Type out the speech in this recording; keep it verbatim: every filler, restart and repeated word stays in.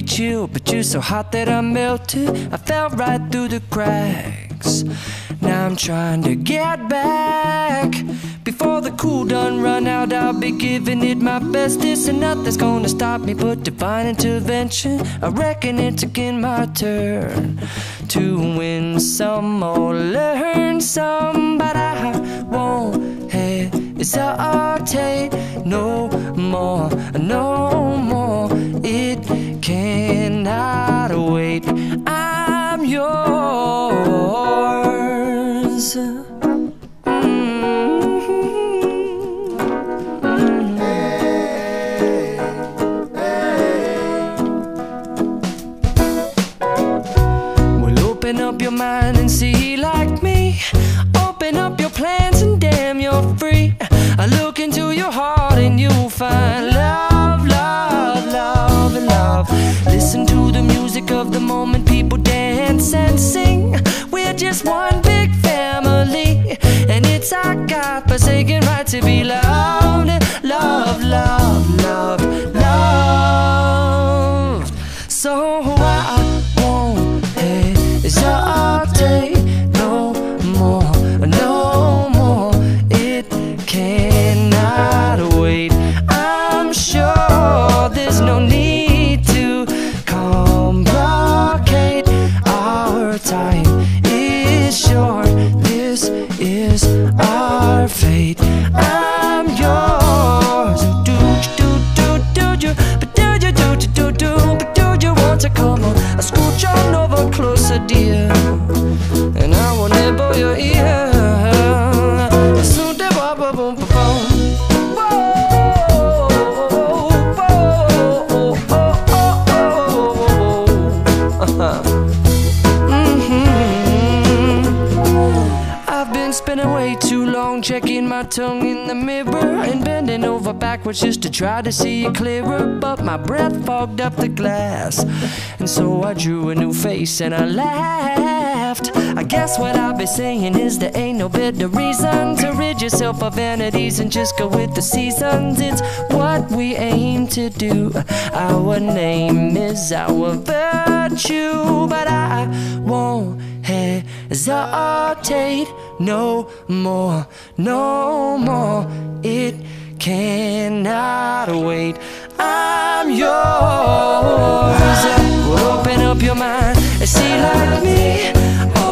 chill, but you're so hot that I melted. I fell right through the cracks. Now I'm trying to get back. Before the cool done run out, I'll be giving it my best. This and nothing's gonna stop me but divine intervention. I reckon it's again my turn to win some or learn some, but I won't hesitate no more, no more. It cannot wait. I'm yours. Open up your mind and see like me. Open up your plans and damn, you're free. I look into your heart and you'll find love, love, love, and love. Listen to the music of the moment, people dance and sing. We're just one big family, and it's our God-forsaken right to be loved. Love, love, love, love. So I won't hesitate no more, no more. It cannot wait. I'm sure there's no need to complicate. Our time is short. This is our fate. I'm yours. Do do do do you, but do you do do do but do you want to come on? I scooch on over closer, dear, and I will nibble your ear. Soon the boom boom boom boom. I've been spending way too long checking my tongue in the mirror and bending over backwards just to try to see it clearer, but my breath fogged up the glass, and so I drew a new face and I laughed. I guess what I'll be saying is there ain't no better reason to rid yourself of vanities and just go with the seasons. It's what we aim to do. Our name is our virtue, but I won't hesitate no more, no more. It cannot wait. I'm yours. Open up your mind and see like me.